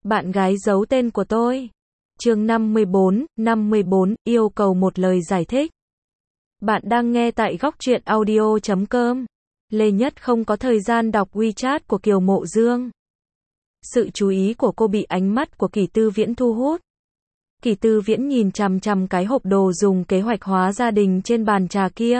Bạn gái giấu tên của tôi. Chương 54, yêu cầu một lời giải thích. Bạn đang nghe tại góc truyện audio.com. Lê Nhất không có thời gian đọc WeChat của Kiều Mộ Dương. Sự chú ý của cô bị ánh mắt của Kỷ Tư Viễn thu hút. Kỷ Tư Viễn nhìn chằm chằm cái hộp đồ dùng kế hoạch hóa gia đình trên bàn trà kia.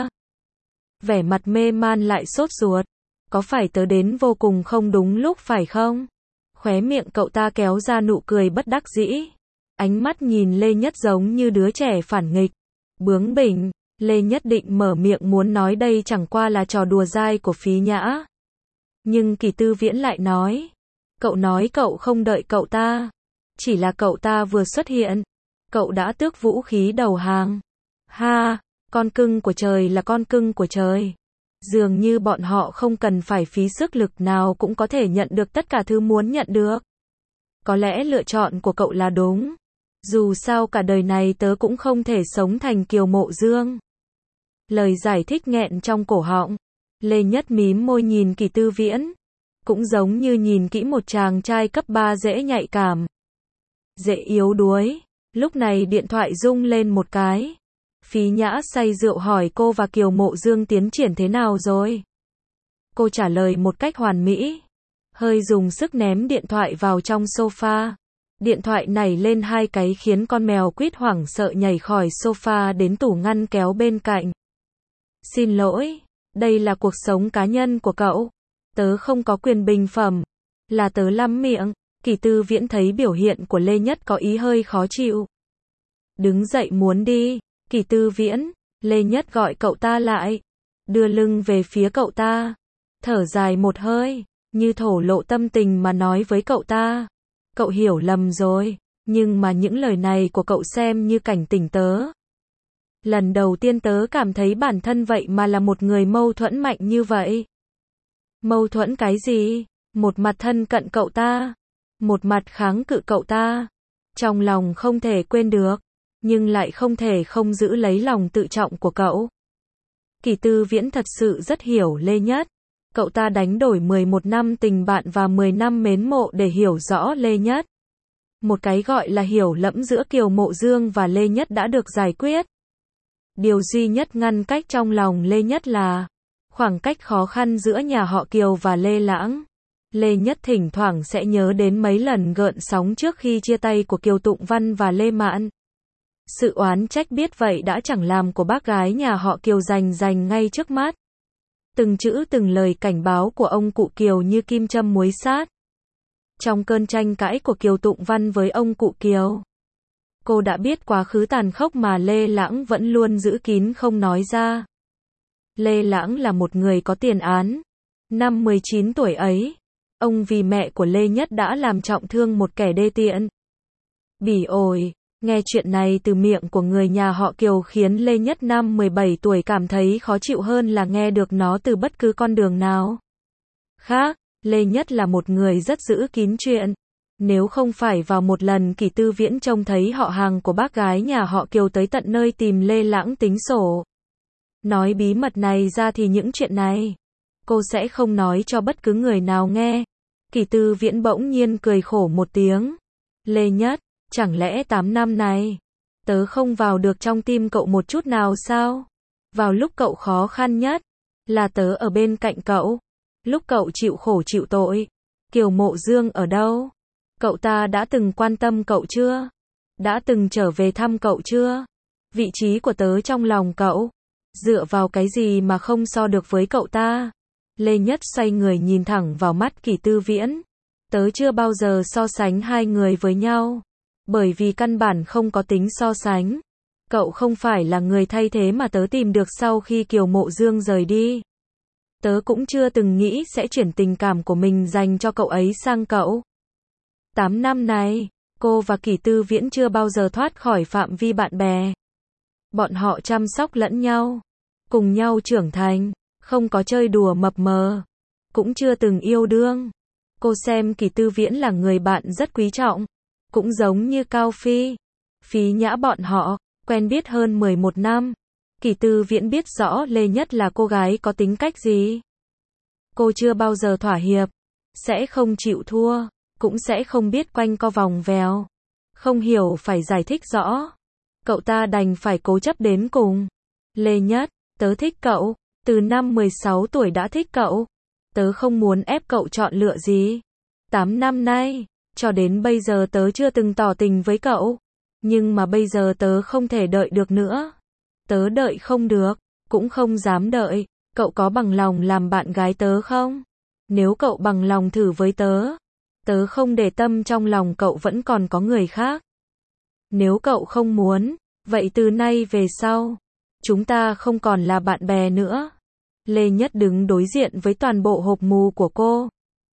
Vẻ mặt mê man lại sốt ruột. Có phải tớ đến vô cùng không đúng lúc phải không? Khóe miệng cậu ta kéo ra nụ cười bất đắc dĩ. Ánh mắt nhìn Lê Nhất giống như đứa trẻ phản nghịch. Bướng bỉnh, Lê Nhất định mở miệng muốn nói đây chẳng qua là trò đùa dai của Phí Nhã. Nhưng Kỷ Tư Viễn lại nói. Cậu nói cậu không đợi cậu ta. Chỉ là cậu ta vừa xuất hiện. Cậu đã tước vũ khí đầu hàng. Ha, con cưng của trời là con cưng của trời. Dường như bọn họ không cần phải phí sức lực nào cũng có thể nhận được tất cả thứ muốn nhận được. Có lẽ lựa chọn của cậu là đúng. Dù sao cả đời này tớ cũng không thể sống thành Kiều Mộ Dương. Lời giải thích nghẹn trong cổ họng. Lê Nhất mím môi nhìn Kỷ Tư Viễn. Cũng giống như nhìn kỹ một chàng trai cấp 3 dễ nhạy cảm. Dễ yếu đuối. Lúc này điện thoại rung lên một cái. Phí Nhã say rượu hỏi cô và Kiều Mộ Dương tiến triển thế nào rồi. Cô trả lời một cách hoàn mỹ. Hơi dùng sức ném điện thoại vào trong sofa. Điện thoại nảy lên hai cái khiến con mèo quýt hoảng sợ nhảy khỏi sofa đến tủ ngăn kéo bên cạnh. Xin lỗi, đây là cuộc sống cá nhân của cậu. Tớ không có quyền bình phẩm. Là tớ lắm miệng. Kỷ Tư Viễn thấy biểu hiện của Lê Nhất có ý hơi khó chịu. Đứng dậy muốn đi. Kỷ Tư Viễn, Lê Nhất gọi cậu ta lại. Đưa lưng về phía cậu ta. Thở dài một hơi, như thổ lộ tâm tình mà nói với cậu ta. Cậu hiểu lầm rồi, nhưng mà những lời này của cậu xem như cảnh tỉnh tớ. Lần đầu tiên tớ cảm thấy bản thân vậy mà là một người mâu thuẫn mạnh như vậy. Mâu thuẫn cái gì? Một mặt thân cận cậu ta, một mặt kháng cự cậu ta. Trong lòng không thể quên được, nhưng lại không thể không giữ lấy lòng tự trọng của cậu. Kỷ Tư Viễn thật sự rất hiểu Lê Nhất. Cậu ta đánh đổi 11 năm tình bạn và 10 năm mến mộ để hiểu rõ Lê Nhất. Một cái gọi là hiểu lẫm giữa Kiều Mộ Dương và Lê Nhất đã được giải quyết. Điều duy nhất ngăn cách trong lòng Lê Nhất là khoảng cách khó khăn giữa nhà họ Kiều và Lê Lãng. Lê Nhất thỉnh thoảng sẽ nhớ đến mấy lần gợn sóng trước khi chia tay của Kiều Tụng Văn và Lê Mạn. Sự oán trách biết vậy đã chẳng làm của bác gái nhà họ Kiều rành ngay trước mắt. Từng chữ từng lời cảnh báo của ông cụ Kiều như kim châm muối sát. Trong cơn tranh cãi của Kiều Tụng Văn với ông cụ Kiều, cô đã biết quá khứ tàn khốc mà Lê Lãng vẫn luôn giữ kín không nói ra. Lê Lãng là một người có tiền án. Năm 19 tuổi ấy, ông vì mẹ của Lê Nhất đã làm trọng thương một kẻ đê tiện. Bỉ ổi. Nghe chuyện này từ miệng của người nhà họ Kiều khiến Lê Nhất năm 17 tuổi cảm thấy khó chịu hơn là nghe được nó từ bất cứ con đường nào khác. Lê Nhất là một người rất giữ kín chuyện. Nếu không phải vào một lần Kỷ Tư Viễn trông thấy họ hàng của bác gái nhà họ Kiều tới tận nơi tìm Lê Lãng tính sổ, nói bí mật này ra thì những chuyện này cô sẽ không nói cho bất cứ người nào nghe. Kỷ Tư Viễn bỗng nhiên cười khổ một tiếng. Lê Nhất, chẳng lẽ 8 năm này, tớ không vào được trong tim cậu một chút nào sao? Vào lúc cậu khó khăn nhất, là tớ ở bên cạnh cậu. Lúc cậu chịu khổ chịu tội, Kiều Mộ Dương ở đâu? Cậu ta đã từng quan tâm cậu chưa? Đã từng trở về thăm cậu chưa? Vị trí của tớ trong lòng cậu, dựa vào cái gì mà không so được với cậu ta? Lê Nhất xoay người nhìn thẳng vào mắt Kỷ Tư Viễn. Tớ chưa bao giờ so sánh hai người với nhau. Bởi vì căn bản không có tính so sánh. Cậu không phải là người thay thế mà tớ tìm được sau khi Kiều Mộ Dương rời đi. Tớ cũng chưa từng nghĩ sẽ chuyển tình cảm của mình dành cho cậu ấy sang cậu. 8 năm này, cô và Kỷ Tư Viễn chưa bao giờ thoát khỏi phạm vi bạn bè. Bọn họ chăm sóc lẫn nhau, cùng nhau trưởng thành, không có chơi đùa mập mờ, cũng chưa từng yêu đương. Cô xem Kỷ Tư Viễn là người bạn rất quý trọng. Cũng giống như Cao Phi, Phí Nhã bọn họ, quen biết hơn 11 năm. Kỷ Tư Viễn biết rõ Lê Nhất là cô gái có tính cách gì. Cô chưa bao giờ thỏa hiệp, sẽ không chịu thua. cũng sẽ không biết quanh co vòng vèo. Không hiểu phải giải thích rõ. Cậu ta đành phải cố chấp đến cùng. Lê Nhất, tớ thích cậu, từ năm 16 tuổi đã thích cậu. Tớ không muốn ép cậu chọn lựa gì. 8 năm nay, cho đến bây giờ tớ chưa từng tỏ tình với cậu. Nhưng mà bây giờ tớ không thể đợi được nữa. Tớ đợi không được, cũng không dám đợi. Cậu có bằng lòng làm bạn gái tớ không? Nếu cậu bằng lòng thử với tớ, tớ không để tâm trong lòng cậu vẫn còn có người khác. Nếu cậu không muốn, vậy từ nay về sau, chúng ta không còn là bạn bè nữa. Lê Nhất đứng đối diện với toàn bộ hộp mù của cô.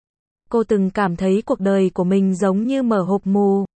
Cô từng cảm thấy cuộc đời của mình giống như mở hộp mù.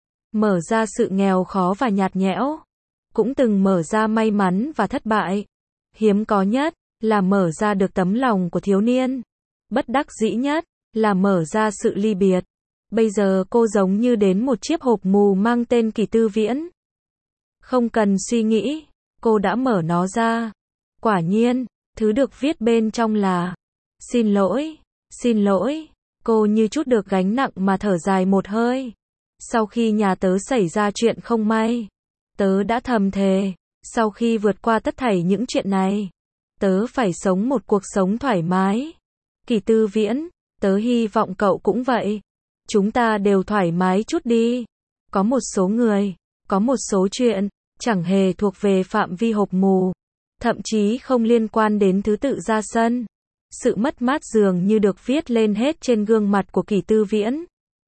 Mở ra sự nghèo khó và nhạt nhẽo. Cũng từng mở ra may mắn và thất bại. Hiếm có nhất là mở ra được tấm lòng của thiếu niên. Bất đắc dĩ nhất là mở ra sự ly biệt. Bây giờ cô giống như đến một chiếc hộp mù mang tên Kỳ Tư Viễn. Không cần suy nghĩ, cô đã mở nó ra. Quả nhiên, thứ được viết bên trong là: Xin lỗi, xin lỗi. Cô như chút được gánh nặng mà thở dài một hơi. Sau khi nhà tớ xảy ra chuyện không may, tớ đã thầm thề, sau khi vượt qua tất thảy những chuyện này, tớ phải sống một cuộc sống thoải mái. Kỳ Tư Viễn, tớ hy vọng cậu cũng vậy. Chúng ta đều thoải mái chút đi. Có một số người, có một số chuyện, chẳng hề thuộc về phạm vi hộp mù. Thậm chí không liên quan đến thứ tự ra sân. Sự mất mát dường như được viết lên hết trên gương mặt của Kỳ Tư Viễn.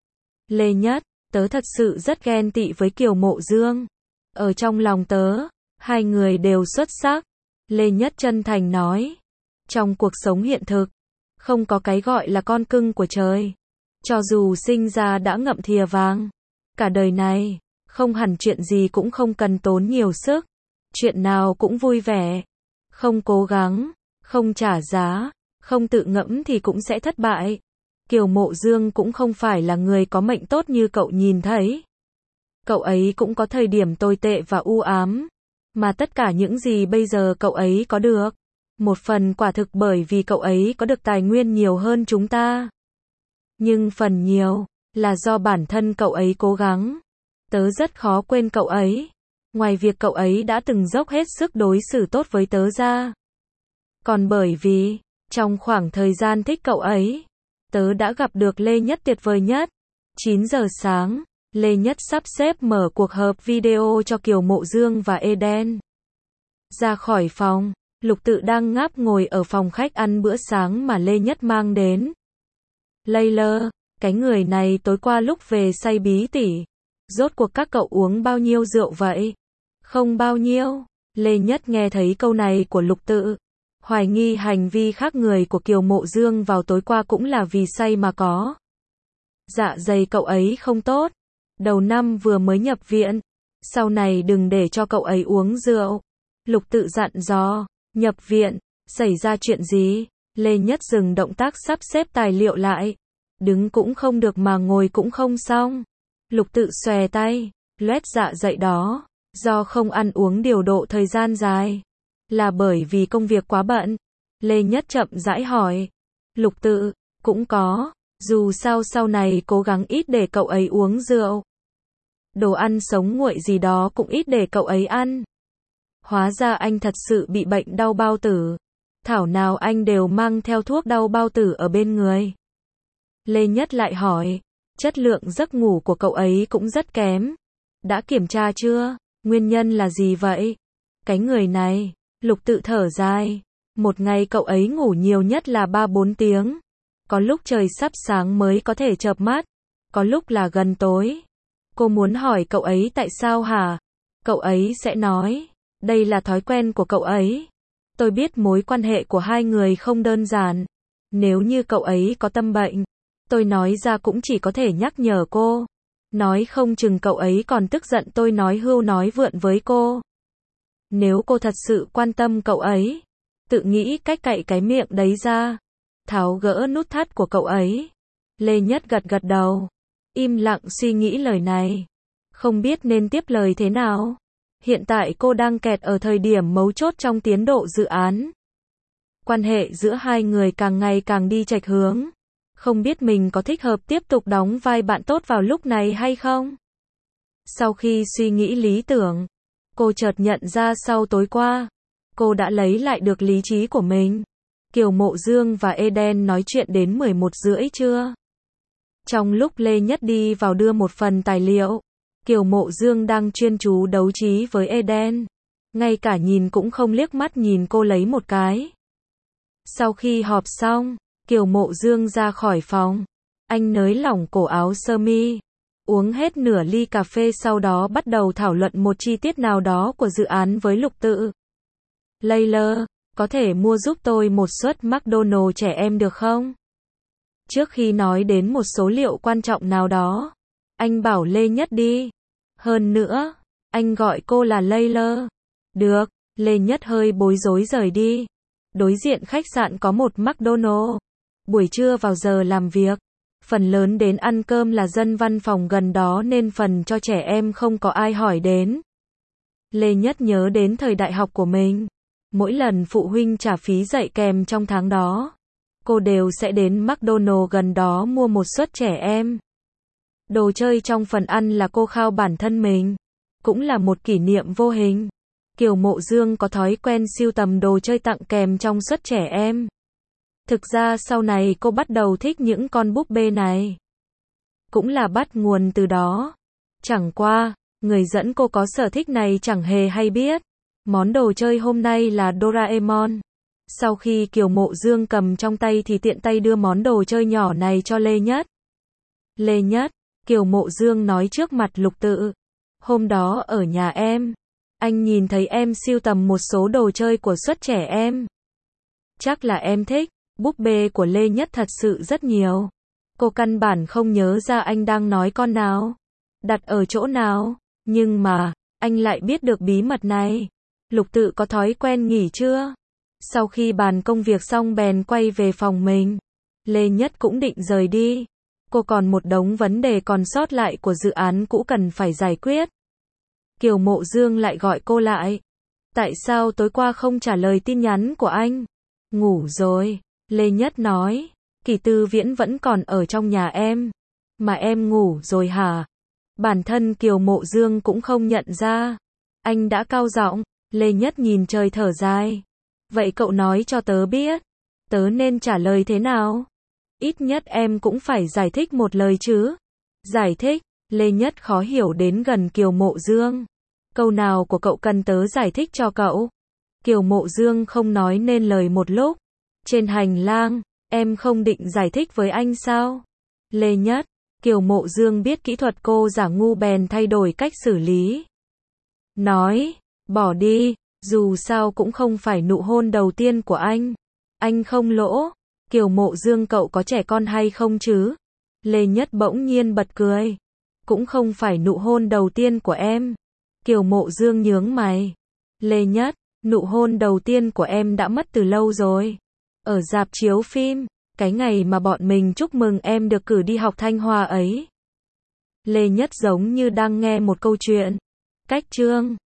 Lê Nhất, tớ thật sự rất ghen tị với Kiều Mộ Dương. Ở trong lòng tớ, hai người đều xuất sắc. Lê Nhất chân thành nói. Trong cuộc sống hiện thực, không có cái gọi là con cưng của trời. Cho dù sinh ra đã ngậm thìa vàng, cả đời này, không hẳn chuyện gì cũng không cần tốn nhiều sức. Chuyện nào cũng vui vẻ. Không cố gắng, không trả giá, không tự ngẫm thì cũng sẽ thất bại. Kiều Mộ Dương cũng không phải là người có mệnh tốt như cậu nhìn thấy. Cậu ấy cũng có thời điểm tồi tệ và u ám. Mà tất cả những gì bây giờ cậu ấy có được, một phần quả thực bởi vì cậu ấy có được tài nguyên nhiều hơn chúng ta. Nhưng phần nhiều là do bản thân cậu ấy cố gắng. Tớ rất khó quên cậu ấy. Ngoài việc cậu ấy đã từng dốc hết sức đối xử tốt với tớ ra, còn bởi vì, trong khoảng thời gian thích cậu ấy, tớ đã gặp được Lê Nhất tuyệt vời nhất. 9 giờ sáng, Lê Nhất sắp xếp mở cuộc họp video cho Kiều Mộ Dương và Eden. Ra khỏi phòng, Lục Tự đang ngáp ngồi ở phòng khách ăn bữa sáng mà Lê Nhất mang đến. Layla, cái người này tối qua lúc về say bí tỉ. Rốt cuộc các cậu uống bao nhiêu rượu vậy? Không bao nhiêu. Lê Nhất nghe thấy câu này của Lục Tự. Hoài nghi hành vi khác người của Kiều Mộ Dương vào tối qua cũng là vì say mà có. Dạ dày cậu ấy không tốt. Đầu năm vừa mới nhập viện. Sau này đừng để cho cậu ấy uống rượu. Lục Tự dặn dò. Nhập viện, xảy ra chuyện gì? Lê Nhất dừng động tác sắp xếp tài liệu lại. Đứng cũng không được mà ngồi cũng không xong. Lục Tự xòe tay. Loét dạ dày đó. Do không ăn uống điều độ thời gian dài. Là bởi vì công việc quá bận. Lê Nhất chậm rãi hỏi. Lục Tự, cũng có. Dù sao sau này cố gắng ít để cậu ấy uống rượu. Đồ ăn sống nguội gì đó cũng ít để cậu ấy ăn. Hóa ra anh thật sự bị bệnh đau bao tử. Thảo nào anh đều mang theo thuốc đau bao tử ở bên người. Lê Nhất lại hỏi. Chất lượng giấc ngủ của cậu ấy cũng rất kém. Đã kiểm tra chưa? Nguyên nhân là gì vậy? Cái người này, Lục Tự thở dài. Một ngày cậu ấy ngủ nhiều nhất là 3-4 tiếng. Có lúc trời sắp sáng mới có thể chợp mắt. Có lúc là gần tối. Cô muốn hỏi cậu ấy tại sao hả? Cậu ấy sẽ nói. Đây là thói quen của cậu ấy. Tôi biết mối quan hệ của hai người không đơn giản. Nếu như cậu ấy có tâm bệnh, tôi nói ra cũng chỉ có thể nhắc nhở cô. Nói không chừng cậu ấy còn tức giận tôi nói hưu nói vượn với cô. Nếu cô thật sự quan tâm cậu ấy, tự nghĩ cách cạy cái miệng đấy ra. Tháo gỡ nút thắt của cậu ấy. Lê Nhất gật gật đầu. Im lặng suy nghĩ lời này. Không biết nên tiếp lời thế nào. Hiện tại cô đang kẹt ở thời điểm mấu chốt trong tiến độ dự án. Quan hệ giữa hai người càng ngày càng đi chệch hướng. Không biết mình có thích hợp tiếp tục đóng vai bạn tốt vào lúc này hay không? Sau khi suy nghĩ lý tưởng, cô chợt nhận ra sau tối qua, cô đã lấy lại được lý trí của mình. Kiều Mộ Dương và Eden nói chuyện đến 11h30 trưa. Trong lúc Lê Nhất đi vào đưa một phần tài liệu, Kiều Mộ Dương đang chuyên chú đấu trí với Eden. Ngay cả nhìn cũng không liếc mắt nhìn cô lấy một cái. Sau khi họp xong, Kiều Mộ Dương ra khỏi phòng. Anh nới lỏng cổ áo sơ mi, uống hết nửa ly cà phê sau đó bắt đầu thảo luận một chi tiết nào đó của dự án với Lục Tự. Layla, có thể mua giúp tôi một suất McDonald's trẻ em được không? Trước khi nói đến một số liệu quan trọng nào đó, anh bảo Lê Nhất đi. Hơn nữa, anh gọi cô là Layla. Được, Lê Nhất hơi bối rối rời đi. Đối diện khách sạn có một McDonald's. Buổi trưa vào giờ làm việc, phần lớn đến ăn cơm là dân văn phòng gần đó nên phần cho trẻ em không có ai hỏi đến. Lê Nhất nhớ đến thời đại học của mình. Mỗi lần phụ huynh trả phí dạy kèm trong tháng đó, cô đều sẽ đến McDonald's gần đó mua một suất trẻ em. Đồ chơi trong phần ăn là cô khao bản thân mình, cũng là một kỷ niệm vô hình. Kiều Mộ Dương có thói quen sưu tầm đồ chơi tặng kèm trong suất trẻ em. Thực ra sau này cô bắt đầu thích những con búp bê này. Cũng là bắt nguồn từ đó. Chẳng qua, người dẫn cô có sở thích này chẳng hề hay biết. Món đồ chơi hôm nay là Doraemon. Sau khi Kiều Mộ Dương cầm trong tay thì tiện tay đưa món đồ chơi nhỏ này cho Lê Nhất. Lê Nhất, Kiều Mộ Dương nói trước mặt Lục Tự. Hôm đó ở nhà em, anh nhìn thấy em sưu tầm một số đồ chơi của suất trẻ em. Chắc là em thích. Búp bê của Lê Nhất thật sự rất nhiều. Cô căn bản không nhớ ra anh đang nói con nào, đặt ở chỗ nào, nhưng mà, anh lại biết được bí mật này. Lục Tự có thói quen nghỉ trưa. Sau khi bàn công việc xong bèn quay về phòng mình. Lê Nhất cũng định rời đi. Cô còn một đống vấn đề còn sót lại của dự án cũ cần phải giải quyết. Kiều Mộ Dương lại gọi cô lại. Tại sao tối qua không trả lời tin nhắn của anh? Ngủ rồi. Lê Nhất nói, Kỳ Tư Viễn vẫn còn ở trong nhà em. Mà em ngủ rồi hả? Bản thân Kiều Mộ Dương cũng không nhận ra. Anh đã cao giọng. Lê Nhất nhìn trời thở dài. Vậy cậu nói cho tớ biết. Tớ nên trả lời thế nào? Ít nhất em cũng phải giải thích một lời chứ. Giải thích. Lê Nhất khó hiểu đến gần Kiều Mộ Dương. Câu nào của cậu cần tớ giải thích cho cậu? Kiều Mộ Dương không nói nên lời một lúc. Trên hành lang, em không định giải thích với anh sao? Lê Nhất, Kiều Mộ Dương biết kỹ thuật cô giả ngu bèn thay đổi cách xử lý. Nói, bỏ đi, dù sao cũng không phải nụ hôn đầu tiên của anh. Anh không lỗ. Kiều Mộ Dương cậu có trẻ con hay không chứ? Lê Nhất bỗng nhiên bật cười. Cũng không phải nụ hôn đầu tiên của em. Kiều Mộ Dương nhướng mày. Lê Nhất, nụ hôn đầu tiên của em đã mất từ lâu rồi. Ở rạp chiếu phim, cái ngày mà bọn mình chúc mừng em được cử đi học Thanh Hoa ấy. Lê Nhất giống như đang nghe một câu chuyện. Cách chương